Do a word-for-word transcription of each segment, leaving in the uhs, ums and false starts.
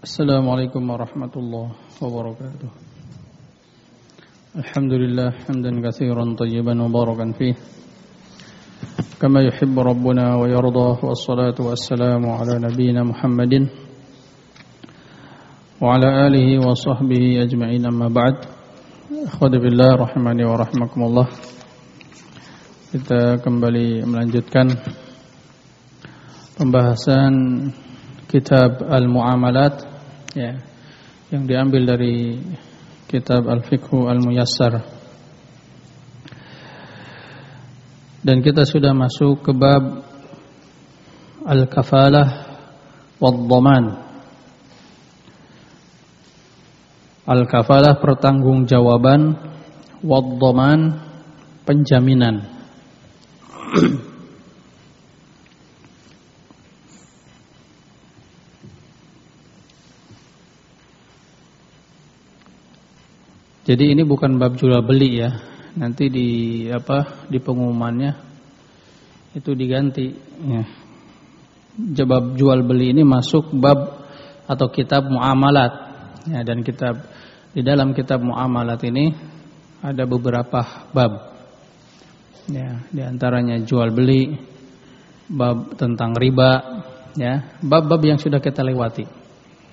Assalamualaikum warahmatullahi wabarakatuh. Alhamdulillah hamdan katsiran tayyiban mubarakan fih kama yuhibbu rabbuna wa yardah, wassalatu wassalamu ala nabiyyina Muhammadin wa ala alihi wa sahbihi ajma'in, amma ba'd. Akhwati billah rahimani wa rahimakumullah. Kita kembali melanjutkan pembahasan kitab Al-Mu'amalat, ya, yang diambil dari kitab Al-Fiqhu Al-Muyassar. Dan kita sudah masuk ke bab Al-Kafalah wad-Dhaman. Al-Kafalah pertanggungjawaban, wad-Dhaman penjaminan. Jadi ini bukan bab jual beli ya. Nanti di apa di pengumumannya itu diganti. Ya. Bab jual beli ini masuk bab atau kitab muamalat. Ya, dan kitab di dalam kitab muamalat ini ada beberapa bab. Ya, di antaranya jual beli, bab tentang riba, ya, bab-bab yang sudah kita lewati.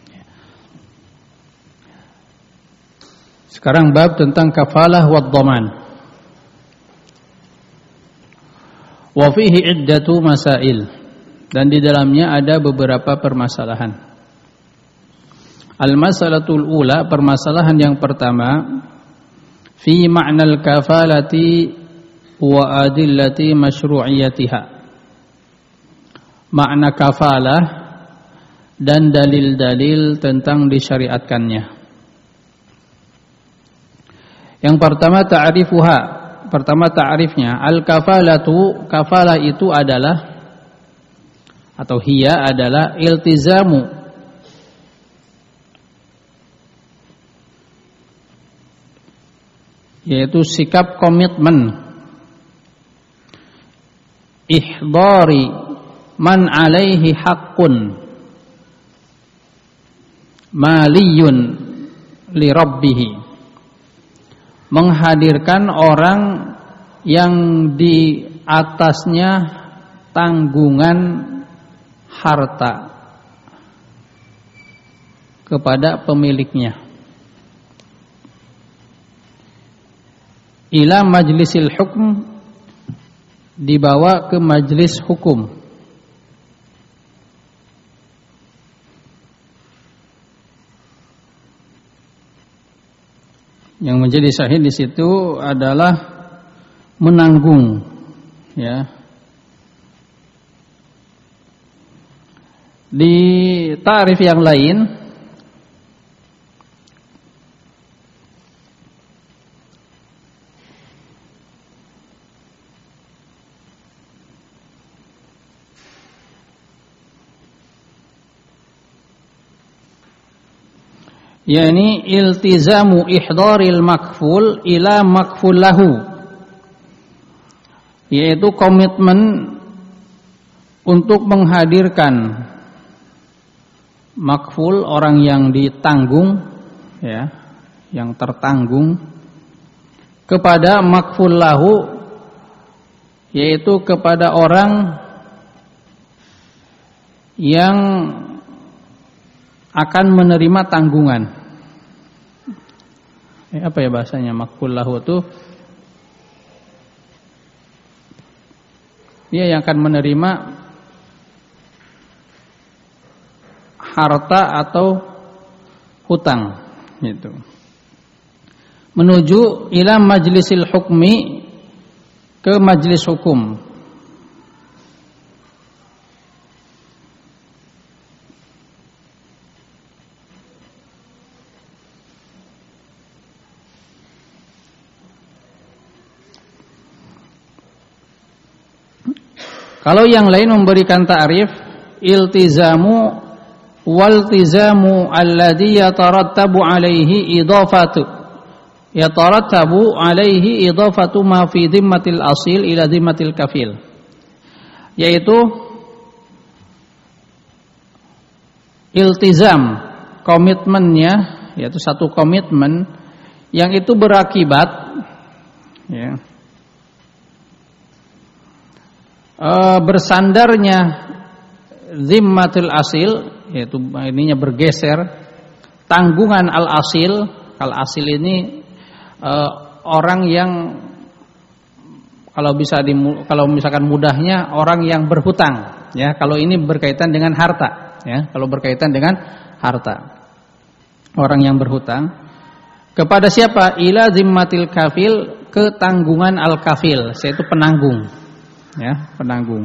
Sekarang bab tentang kafalah wad dhaman. Wa fihi iddatu masail, dan di dalamnya ada beberapa permasalahan. Al-masalatul ula, permasalahan yang pertama, fi ma'nal kafalati wa adillati masyru'iyatiha. Makna kafalah dan dalil-dalil tentang disyariatkannya. Yang pertama ta'rifuha, pertama ta'rifnya, al-kafalatu, kafalah itu adalah atau hiya adalah iltizamu, yaitu sikap komitmen, ihdari man alaihi haqqun maliyun li rabbih, menghadirkan orang yang di atasnya tanggungan harta kepada pemiliknya, ila majlisil hukm, dibawa ke majlis hukum. Yang menjadi syahid di situ adalah menanggung, ya. Di ta'rif yang lain, yakni iltizamu ihdaril makful ila makful lahu, yaitu komitmen untuk menghadirkan makful, orang yang ditanggung, ya, yang tertanggung, kepada makful lahu, yaitu kepada orang yang akan menerima tanggungan. Eh, apa ya bahasanya makful lahu itu? Dia yang akan menerima harta atau hutang, gitu. Menuju ila majlisil hukmi, ke majlis hukum. Kalau yang lain memberikan ta'rif, iltizamu waltizamu alladhi yatarattabu alaihi idafatu yatarattabu alaihi idafatu ma fi dhimmatil asil ila dhimmatil kafil, yaitu iltizam komitmennya, yaitu satu komitmen yang itu berakibat ya, e, bersandarnya zimmatul asil, yaitu ininya bergeser tanggungan al-asil. Al-asil ini e, orang yang kalau bisa di, kalau misalkan mudahnya orang yang berhutang ya, kalau ini berkaitan dengan harta ya, kalau berkaitan dengan harta. Orang yang berhutang kepada siapa? Ila zimmatil kafil, ke tanggungan al-kafil, yaitu penanggung ya, penanggung.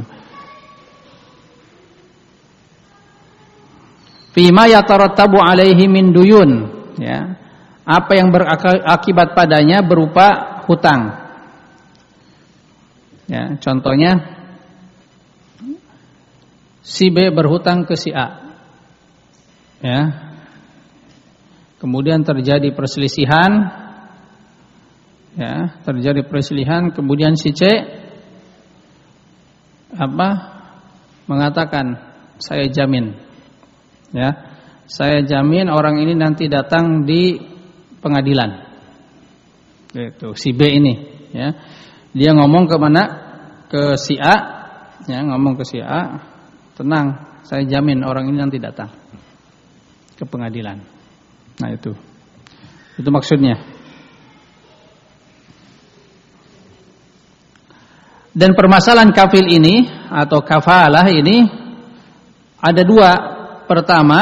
Fima yatarattabu alaihi min duyun ya, apa yang berakibat padanya berupa hutang. Ya, contohnya si B berhutang ke si A. Ya. Kemudian terjadi perselisihan. Ya, terjadi perselisihan, kemudian si C apa? Mengatakan, saya jamin. Ya. Saya jamin orang ini nanti datang di pengadilan. Itu si B ini, ya. Dia ngomong ke mana? Ke si A, ya, ngomong ke si A, tenang, saya jamin orang ini nanti datang ke pengadilan. Nah itu, itu maksudnya. Dan permasalahan kafil ini atau kafalah ini ada dua. Pertama,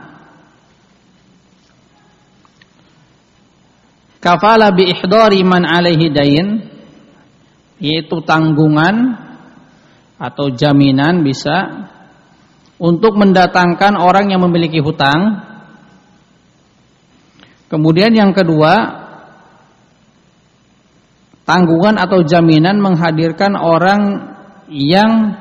kafalah bi ihdari man alaihi dain, yaitu tanggungan atau jaminan bisa untuk mendatangkan orang yang memiliki hutang. Kemudian yang kedua, tanggungan atau jaminan menghadirkan orang yang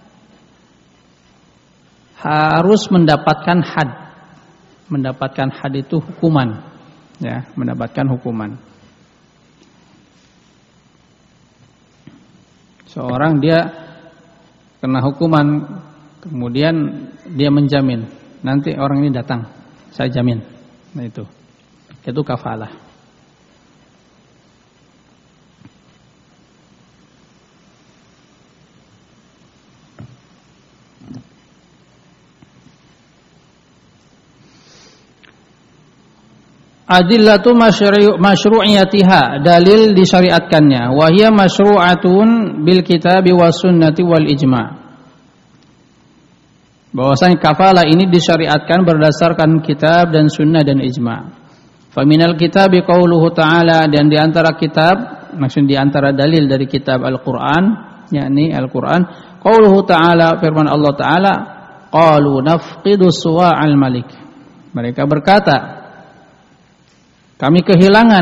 harus mendapatkan had. Mendapatkan had itu hukuman, ya, mendapatkan hukuman. Seorang dia kena hukuman, kemudian dia menjamin nanti orang ini datang, saya jamin. Nah itu, itu kafalah. Adillatu masyru'iyatiha, dalil disyariatkannya. Wa hiya masyru'atun bil kitabi was sunnati wal ijma'. Bahwasanya kafalah ini disyariatkan berdasarkan kitab dan sunnah dan ijma'. Fa minal kitabi qauluhu ta'ala, dan di antara kitab, maksud di antara dalil dari kitab Al-Qur'an, yakni Al-Qur'an, qauluhu ta'ala, firman Allah Ta'ala, qalu nafqidu suwa'al malik. Mereka berkata, kami kehilangan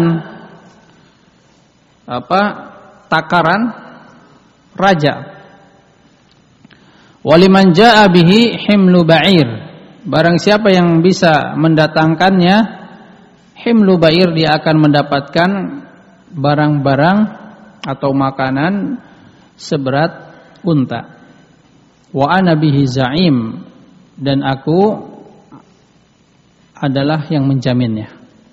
apa? Takaran raja. Waliman jaa bihi himlu ba'ir. Barang siapa yang bisa mendatangkannya himlu ba'ir, dia akan mendapatkan barang-barang atau makanan seberat unta. Wa ana bihi za'im, dan aku adalah yang menjaminnya.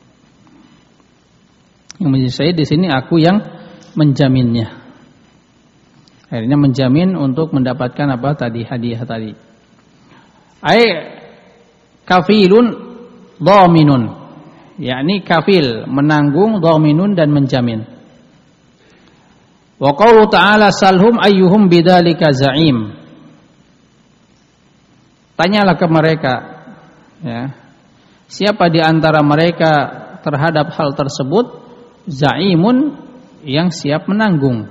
Yang menjadi saya di sini aku yang menjaminnya. Akhirnya menjamin untuk mendapatkan apa tadi, hadiah tadi. Ai kafilun dhaminun, yakni kafil menanggung, dhaminun dan menjamin. Wa qaulu ta'ala salhum ayyuhum bidzalika za'im. Tanyalah ke mereka, ya, siapa di antara mereka terhadap hal tersebut za'imun, yang siap menanggung.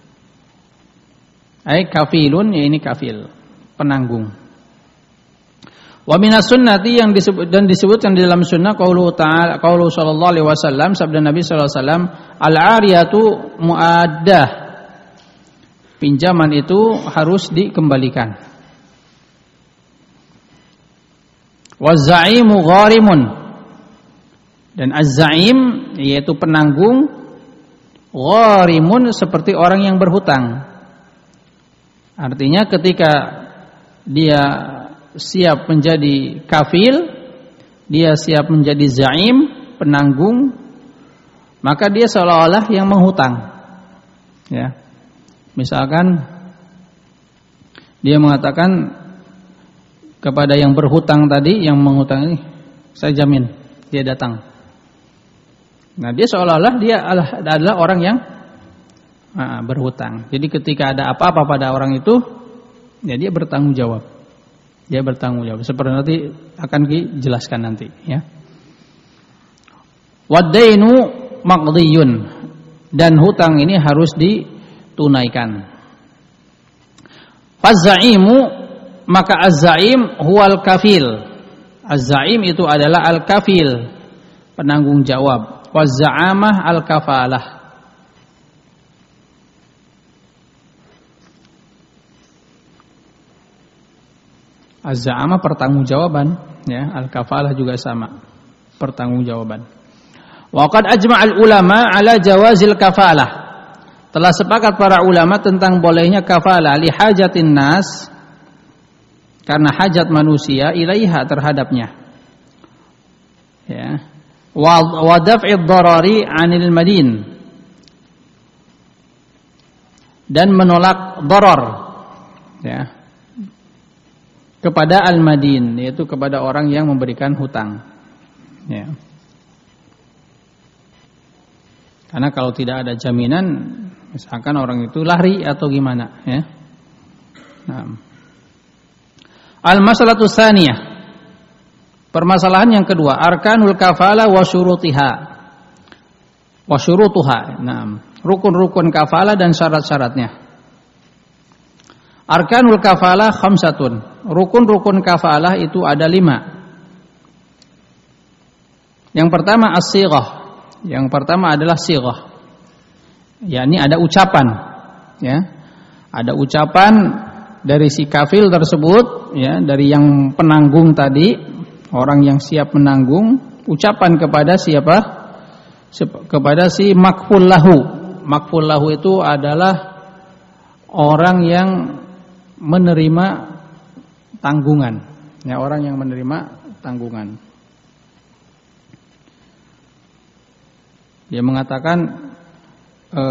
Ai kafilun, ya ini kafil, penanggung. Wa minas sunnati, yang disebut dan disebutkan di dalam sunnah qaulu ta'ala, qaulu sallallahu alaihi wasallam, sabda Nabi sallallahu alaihi wasallam, al-ariyatu muaddah. Pinjaman itu harus dikembalikan. Wa za'imu gharimun, dan az-za'im yaitu penanggung, gharimun seperti orang yang berhutang. Artinya ketika dia siap menjadi kafil, dia siap menjadi zaim, penanggung, maka dia seolah-olah yang menghutang. Ya. Misalkan dia mengatakan kepada yang berhutang tadi, yang menghutang ini, saya jamin dia datang. Nah, dia seolah-olah dia adalah orang yang nah, berhutang. Jadi ketika ada apa-apa pada orang itu, ya dia bertanggung jawab. Dia bertanggung jawab. Seperti nanti akan dijelaskan nanti, ya. Wad-dainu maqdiyun, dan hutang ini harus ditunaikan. Faz-za'imu, maka az-za'im huwal kafil. Az-za'im itu adalah al-kafil, penanggung jawab. Waz-za'amah al-kafalah. Az-za'amah pertanggungjawaban, ya, al-kafalah juga sama, pertanggungjawaban. Wa qad ajma'al ulama ala jawazil kafalah. Telah sepakat para ulama tentang bolehnya kafalah li hajatin nas, karena hajat manusia ilaiha terhadapnya. Ya. Wa daf'id darari 'anil madin, dan menolak darar, ya, kepada al-madin, yaitu kepada orang yang memberikan hutang. Ya. Karena kalau tidak ada jaminan, misalkan orang itu lari atau gimana, ya. Nah. Al-masalatu tsaniyah. Permasalahan yang kedua, arkanul kafalah wa syurutiha. Wa syurutuha. Nah, rukun-rukun kafalah dan syarat-syaratnya. Arkanul kafalah khamsatun. Rukun-rukun kafalah itu ada lima. Yang pertama as-sighah. Yang pertama adalah sighah. yakni ada ucapan, ya. Ada ucapan dari si kafil tersebut, ya, dari yang penanggung tadi, orang yang siap menanggung, ucapan kepada siapa? Kepada si makful lahu. Makful lahu itu adalah orang yang menerima tanggungan, ya, orang yang menerima tanggungan. Dia mengatakan, e,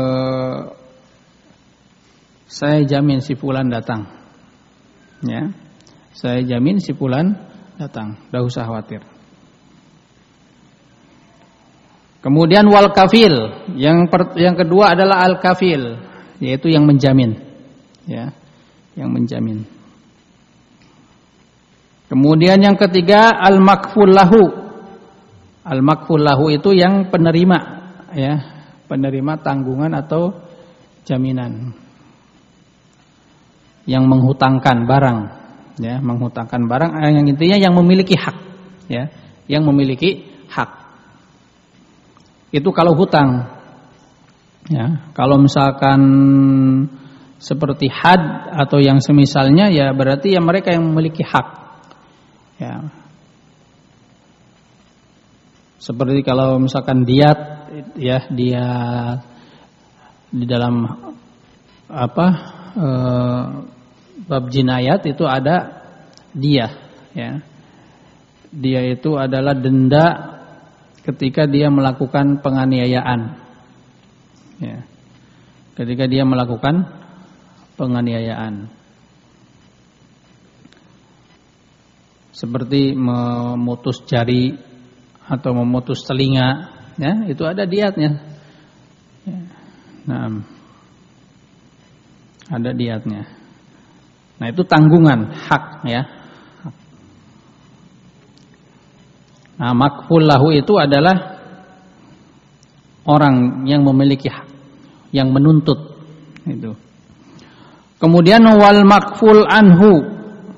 saya jamin si fulan datang, ya, saya jamin si fulan datang, tidak usah khawatir. Kemudian wal kafil, yang per, yang kedua adalah al kafil, yaitu yang menjamin, ya, yang menjamin. Kemudian yang ketiga al makful lahu. Al makful lahu itu yang penerima, ya, penerima tanggungan atau jaminan, yang menghutangkan barang, ya, menghutangkan barang, yang intinya yang memiliki hak, ya, yang memiliki hak. Itu kalau hutang, ya. Kalau misalkan seperti had atau yang semisalnya, ya berarti ya mereka yang memiliki hak, ya. Seperti kalau misalkan diat, ya, dia di dalam apa e, bab jinayat itu ada dia, ya. Dia itu adalah denda ketika dia melakukan penganiayaan, ya. Ketika dia melakukan penganiayaan, seperti memutus jari atau memutus telinga, ya, itu ada diatnya, ya. Nah, ada diatnya. Nah, itu tanggungan, hak, ya. Nah, makful lahu itu adalah orang yang memiliki hak, yang menuntut itu. Kemudian wal makful anhu.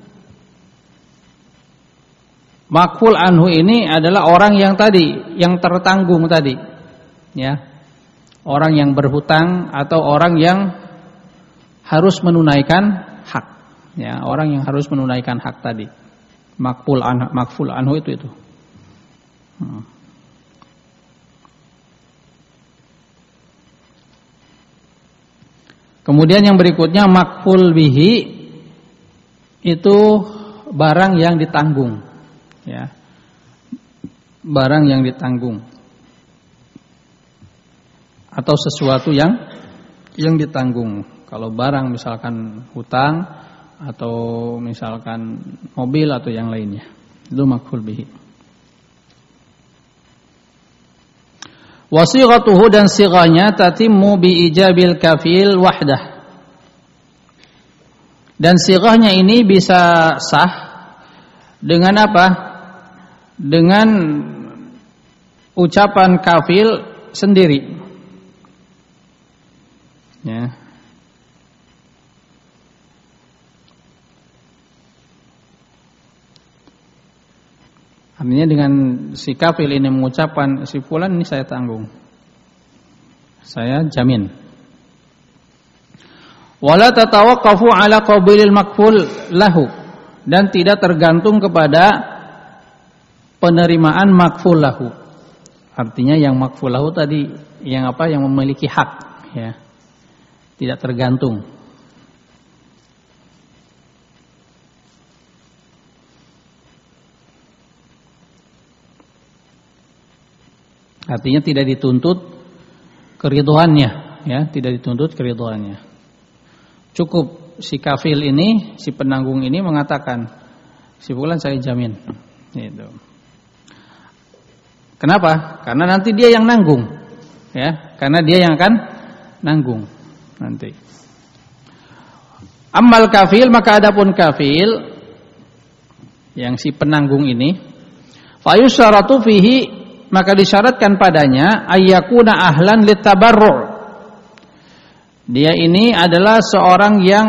Makful anhu ini adalah orang yang tadi, yang tertanggung tadi, ya. Orang yang berhutang atau orang yang harus menunaikan hak, ya, orang yang harus menunaikan hak tadi. Makful anhu, makful anhu itu itu. Hmm. Kemudian yang berikutnya makful bihi, itu barang yang ditanggung, ya. barang yang ditanggung atau sesuatu yang yang ditanggung. Kalau barang misalkan hutang atau misalkan mobil atau yang lainnya, itu maf'ul bihi. Wasighatuhu dan sighanya tatimmu bi ijabil kafil wahdah. Dan sighahnya ini bisa sah dengan apa? Dengan ucapan kafil sendiri. Ya. Artinya dengan si kafil ini mengucapkan si fulan ini saya tanggung, saya jamin. Wala tatawaqqafu ala qabilil makful lahu, dan tidak tergantung kepada penerimaan makful lahu. Artinya yang makful lahu tadi yang apa? Yang memiliki hak, ya. Tidak tergantung. Artinya tidak dituntut keridhoannya, ya, tidak dituntut keridhoannya. Cukup si kafil ini, si penanggung ini mengatakan, si fulan saya jamin. Gitu. Kenapa? Karena nanti dia yang nanggung, ya, karena dia yang akan nanggung nanti. Ammal kafil, maka adapun kafil yang si penanggung ini, fayusyaratu fihi, maka disyaratkan padanya ayyakuna ahlan litabarru'. Dia ini adalah seorang yang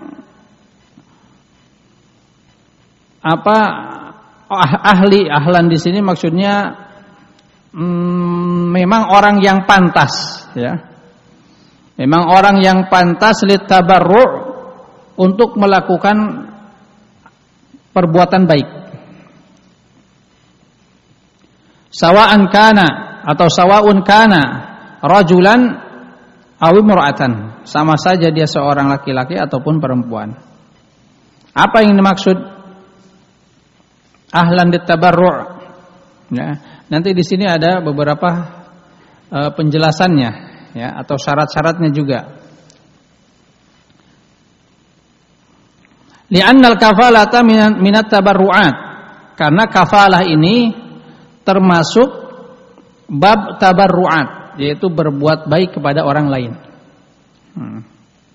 apa ahli, ahlan di sini maksudnya mm, memang orang yang pantas, ya. Memang orang yang pantas litabarru' untuk melakukan perbuatan baik. Sawa'an kana atau sawa'un kana rajulan aw imra'atan, sama saja dia seorang laki-laki ataupun perempuan. Apa yang dimaksud ahlan litabarru'? Ya, nanti di sini ada beberapa uh, penjelasannya, ya, atau syarat-syaratnya juga. Li'annal kafalata minat tabarru'at, karena kafalah ini termasuk bab tabarru'at, yaitu berbuat baik kepada orang lain. Hmm.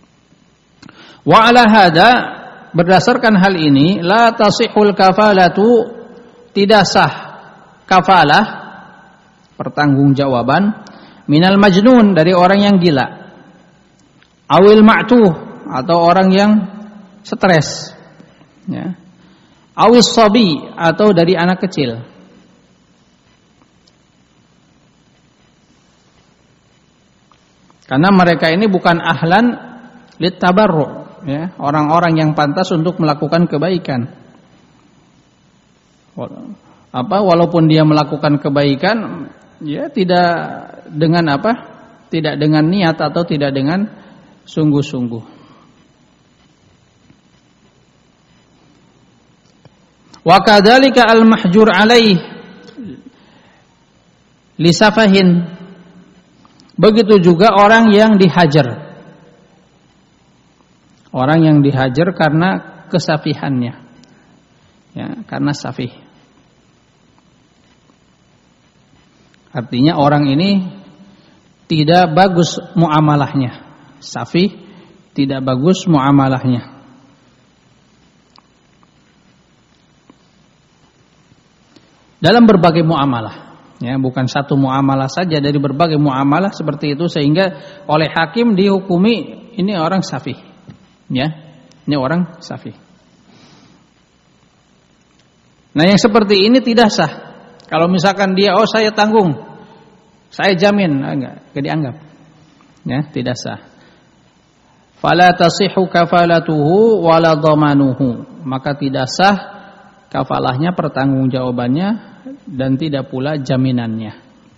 Wa ala hada, berdasarkan hal ini, la tasihul kafalatu, tidak sah kafalah, pertanggungjawaban, minal majnun, dari orang yang gila, awil ma'tuh, atau orang yang stres, ya, awis sabi, atau dari anak kecil. Karena mereka ini bukan ahlan litabarru', ya, orang-orang yang pantas untuk melakukan kebaikan. Apa, walaupun dia melakukan kebaikan, ya tidak dengan apa? Tidak dengan niat atau tidak dengan sungguh-sungguh. Wa kadzalika al-mahjur alaih li safahin, begitu juga orang yang dihajar. Orang yang dihajar karena kesafihannya, ya, karena safih. Artinya orang ini tidak bagus muamalahnya, safih, tidak bagus muamalahnya. Dalam berbagai muamalah, ya, bukan satu muamalah saja, dari berbagai muamalah seperti itu, sehingga oleh hakim dihukumi ini orang safih, ya, ini orang safih. Nah, yang seperti ini tidak sah. Kalau misalkan dia, oh saya tanggung, saya jamin, enggak, enggak dianggap, ya, tidak sah. Fala tasihhu kafalatuhu wala dhamanuhu, maka tidak sah kafalahnya, pertanggungjawabannya, dan tidak pula jaminannya.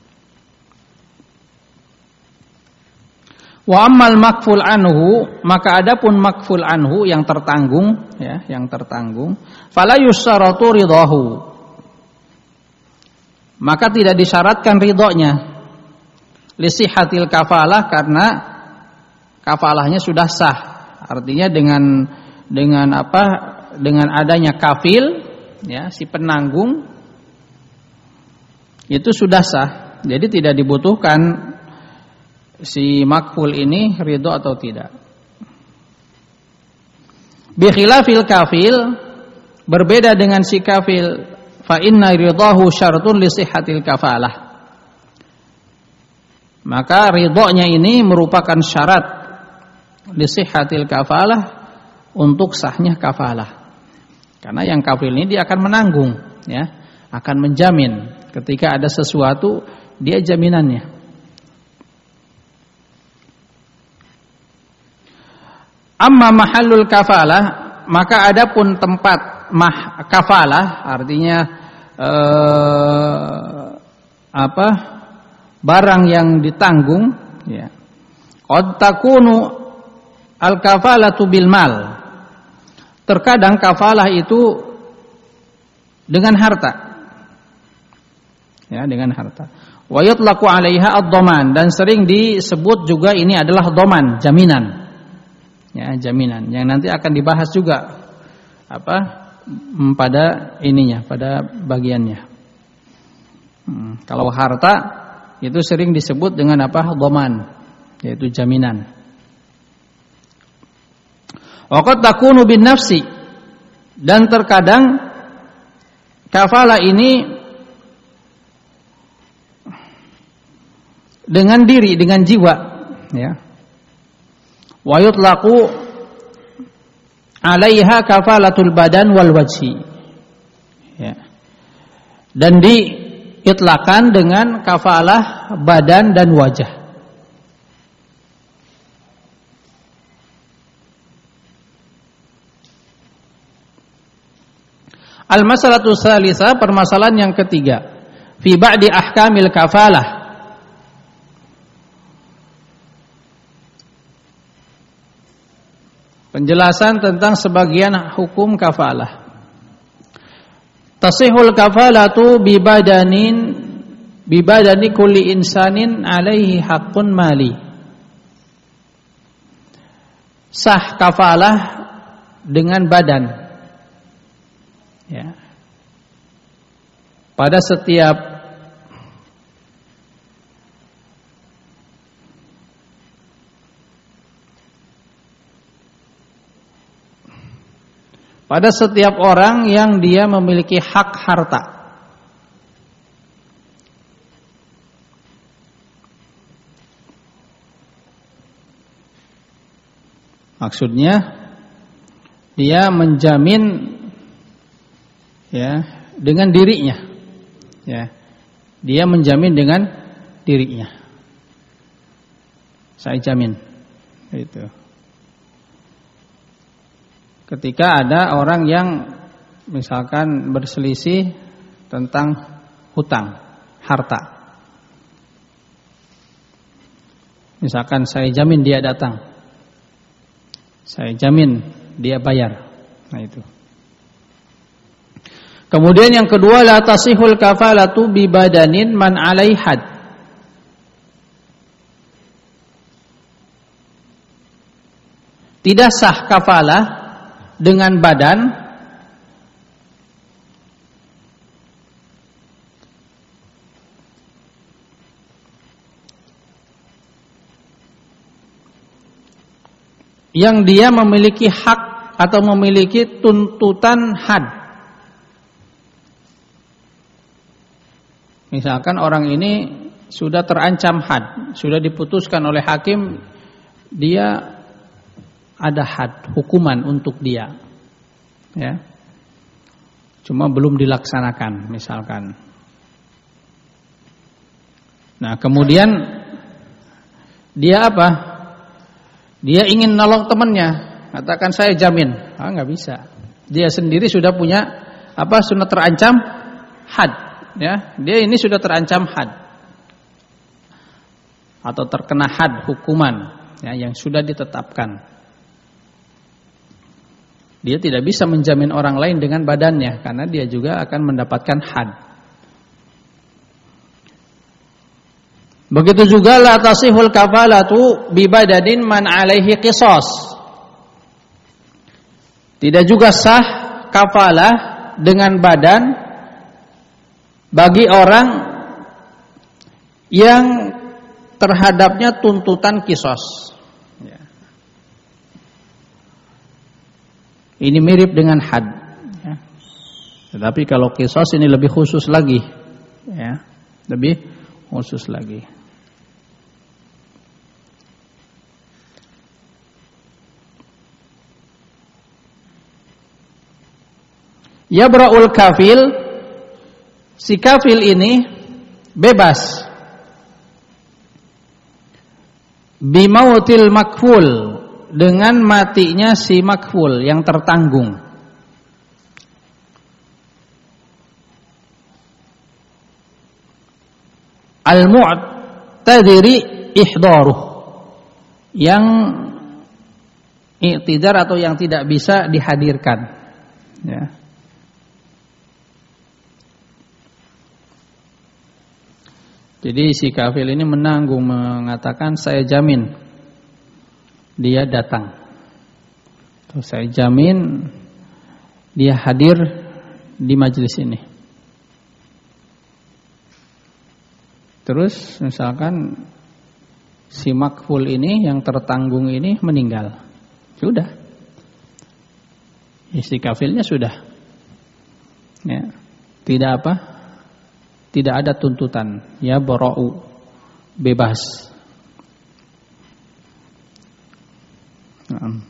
Wa ammal makful anhu, maka adapun makful anhu yang tertanggung, ya, yang tertanggung, fala yusyaratu ridahu, maka tidak disyaratkan ridhonya lisihhatil kafalah karena kafalahnya sudah sah. Artinya dengan dengan apa? Dengan adanya kafil, ya, si penanggung itu sudah sah. Jadi tidak dibutuhkan si makful ini ridho atau tidak. Bi khilafil kafil, berbeda dengan si kafil, fa inna ridahu syartun li sihhatil kafalah. Maka ridhonya ini merupakan syarat li sihhatil kafalah, untuk sahnya kafalah. Karena yang kafil ini dia akan menanggung, ya, akan menjamin ketika ada sesuatu, dia jaminannya. Amma mahallul kafalah, maka adapun tempat mah kafalah, artinya eh, apa? Barang yang ditanggung, ya. Qad takunu al-kafalatu bil mal. Terkadang kafalah itu dengan harta. Ya, dengan harta. Wa yutlaqu 'alaiha ad-dhaman, dan sering disebut juga ini adalah dhaman, jaminan. Ya, jaminan yang nanti akan dibahas juga apa? Pada ininya, pada bagiannya. Hmm, kalau harta itu sering disebut dengan apa? Dhaman, yaitu jaminan. Wa qad takunu bin nafsi, dan terkadang kafalah ini dengan diri, dengan jiwa, ya. Wa yutlaqu 'alaiha kafalatul badan wal wajhi, ya. Dan diitlakan dengan kafalah badan dan wajah. Al-masalatu tsalitsah, permasalahan yang ketiga, fi ba'di ahkamil kafalah, penjelasan tentang sebagian hukum kafalah. Tasihul kafalatu bi badanin bi badani kulli insanin alaihi haqqun mali. Sah kafalah dengan badan, ya. Pada setiap pada setiap orang yang dia memiliki hak harta. Maksudnya dia menjamin, ya, dengan dirinya, ya. Dia menjamin dengan dirinya. Saya jamin, itu. Ketika ada orang yang misalkan berselisih tentang hutang, harta. Misalkan saya jamin dia datang, saya jamin dia bayar. Nah itu. Kemudian yang kedua, la tasihul kafalatu bi badanin man alai had. Tidak sah kafalah dengan badan yang dia memiliki hak atau memiliki tuntutan had. Misalkan orang ini sudah terancam had, sudah diputuskan oleh hakim, dia ada had, hukuman untuk dia, ya. Cuma belum dilaksanakan, misalkan. Nah, kemudian dia apa? Dia ingin nolong temannya, katakan saya jamin, ah nggak bisa. Dia sendiri sudah punya apa? Sudah terancam had, ya. Dia ini sudah terancam had atau terkena had, hukuman, ya, yang sudah ditetapkan. Dia tidak bisa menjamin orang lain dengan badannya, karena dia juga akan mendapatkan had. Begitu juga la tasihul kafalatu bi badadin man alaihi qisas. Tidak juga sah kafalah dengan badan bagi orang yang terhadapnya tuntutan qisas. Ya. Ini mirip dengan had. Ya. Tetapi kalau qisas ini lebih khusus lagi. Ya. Lebih khusus lagi. Yabra'ul kafil, si kafil ini bebas bimautil makful, dengan matinya si makful yang tertanggung. Al-mu'tadiri ihdaruh, yang i'tidar atau yang tidak bisa dihadirkan. Ya. Jadi si kafil ini menanggung, mengatakan saya jamin dia datang. Atau saya jamin dia hadir di majelis ini. Terus misalkan si makful ini yang tertanggung ini meninggal. Sudah. Ya, si kafilnya sudah. Ya. Tidak apa? Tidak ada tuntutan, ya bara'u, bebas. Nah.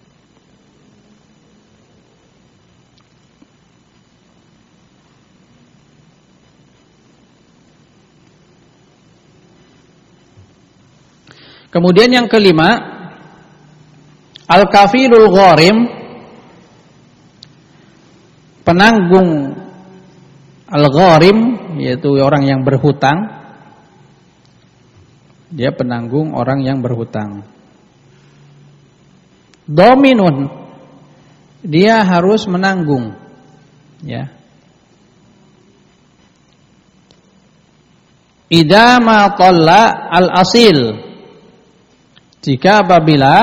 Kemudian yang kelima, al-kafilul gharim, penanggung al-gharim, yaitu orang yang berhutang. Dia penanggung orang yang berhutang. Dominun, dia harus menanggung, ya. Idza ma talla al-asil, jika apabila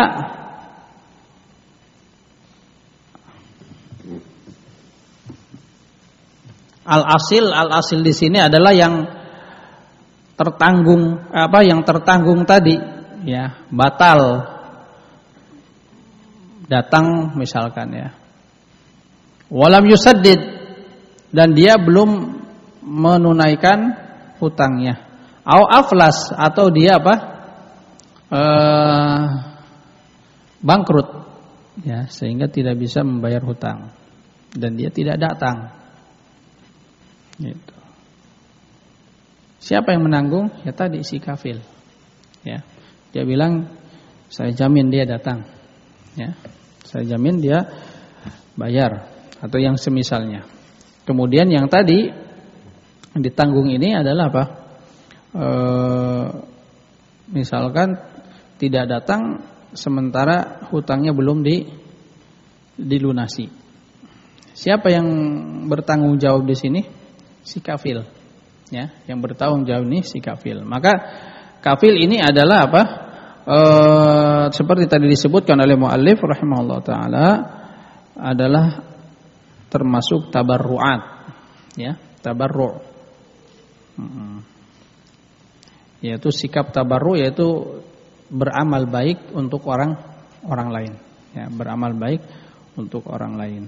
al-asil, al-asil di sini adalah yang tertanggung, apa yang tertanggung tadi, ya, batal datang misalkan, ya. Walam yusaddid, dan dia belum menunaikan hutangnya. Au aflas, atau dia apa? Uh, bangkrut, ya, sehingga tidak bisa membayar hutang dan dia tidak datang. Gitu. Siapa yang menanggung? Ya tadi si kafil. Ya, dia bilang saya jamin dia datang. Ya, saya jamin dia bayar atau yang semisalnya. Kemudian yang tadi ditanggung ini adalah apa? E, misalkan tidak datang sementara hutangnya belum di, dilunasi. Siapa yang bertanggung jawab di sini? Si kafil, ya, yang bertanggung jawab ini si kafil. Maka kafil ini adalah apa? E, seperti tadi disebutkan oleh muallif rahimahullah taala, adalah termasuk tabarruat, ya, tabarru'. Hmm. Yaitu sikap tabarru', yaitu beramal baik untuk orang orang lain, ya, beramal baik untuk orang lain.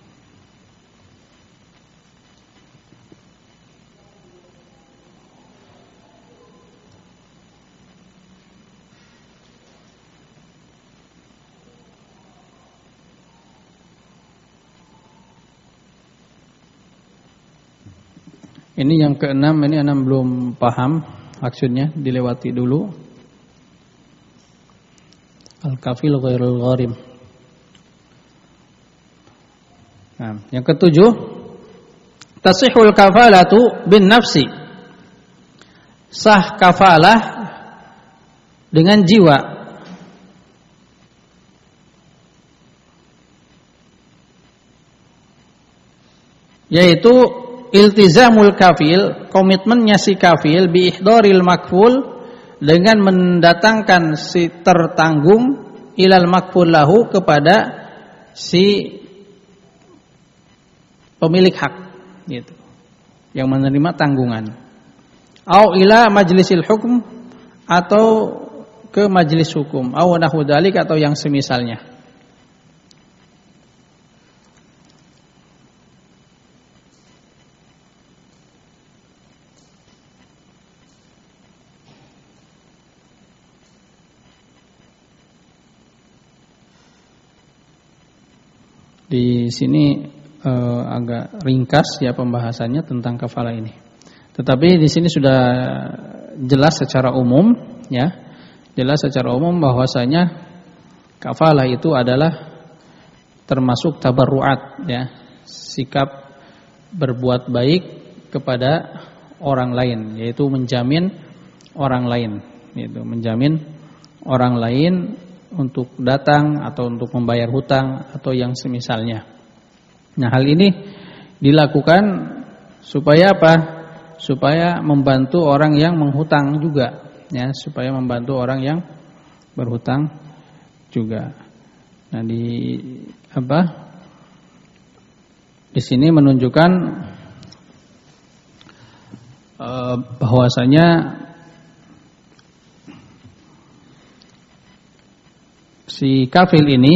Ini yang keenam, ini enam belum paham maksudnya, dilewati dulu. Al-kafil ghairul gharim. Nah, yang ketujuh, tasihul kafalatu bin nafsi. Sah kafalah dengan jiwa. Yaitu iltizamul kafil, komitmennya si kafil bi ihdoril makful, dengan mendatangkan si tertanggung ilal makful lahu kepada si pemilik hak gitu, yang menerima tanggungan. Au ila majlisil hukm, atau ke majelis hukum, au nahwu dzalik, atau yang semisalnya. Di sini eh, agak ringkas ya pembahasannya tentang kafalah ini. Tetapi di sini sudah jelas secara umum ya, jelas secara umum bahwasanya kafalah itu adalah termasuk tabarruat ya, sikap berbuat baik kepada orang lain, yaitu menjamin orang lain, yaitu menjamin orang lain untuk datang atau untuk membayar hutang atau yang semisalnya. Nah, hal ini dilakukan supaya apa? Supaya membantu orang yang menghutang juga, ya, supaya membantu orang yang berhutang juga. Nah, di apa? Di sini menunjukkan eh, bahwasanya si kafil ini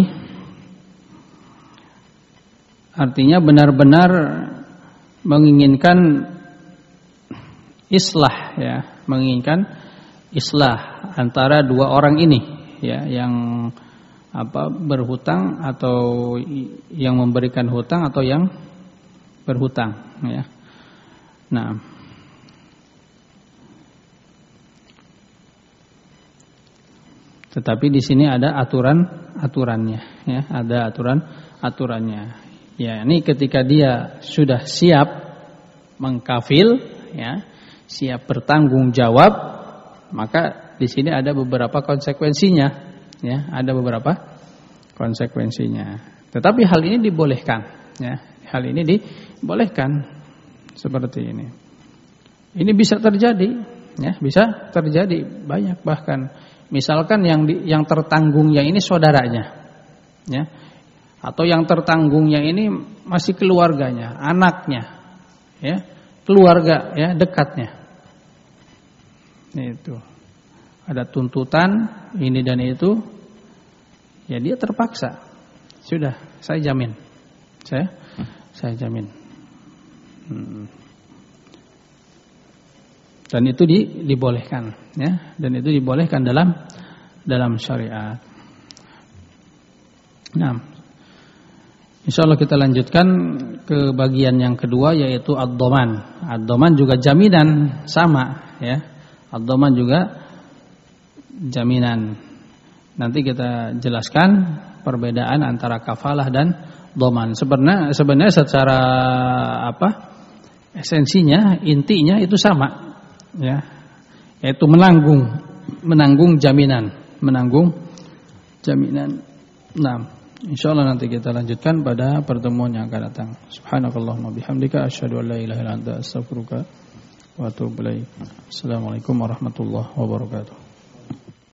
artinya benar-benar menginginkan islah ya, menginginkan islah antara dua orang ini ya, yang apa berhutang atau yang memberikan hutang atau yang berhutang ya. Nah, tetapi di sini ada aturan-aturannya ya, ada aturan-aturannya. Ya, ini ketika dia sudah siap mengkafil ya, siap bertanggung jawab, maka di sini ada beberapa konsekuensinya ya, ada beberapa konsekuensinya. Tetapi hal ini dibolehkan ya, hal ini dibolehkan seperti ini. Ini bisa terjadi ya, bisa terjadi banyak bahkan. Misalkan yang di, yang tertanggungnya ini saudaranya, ya, atau yang tertanggungnya ini masih keluarganya, anaknya, ya, keluarga, ya, dekatnya. Itu ada tuntutan ini dan itu, ya dia terpaksa. Sudah, saya jamin, saya, saya jamin. Hmm. Dan itu di, dibolehkan, ya, dan itu dibolehkan dalam dalam syariat. Nah, insyaallah kita lanjutkan ke bagian yang kedua, yaitu ad-dhaman. Ad-dhaman juga jaminan, sama, ya. Ad-dhaman juga jaminan. Nanti kita jelaskan perbedaan antara kafalah dan dhaman. Sebenarnya sebenarnya secara apa? Esensinya, intinya itu sama. Ya, yaitu menanggung, menanggung jaminan, menanggung jaminan. Nah, insyaallah nanti kita lanjutkan pada pertemuan yang akan datang. Subhanakallahumma bihamdika asyhadu an la ilaha illa anta astaghfiruka wa atubu ilaik. Assalamualaikum warahmatullahi wabarakatuh.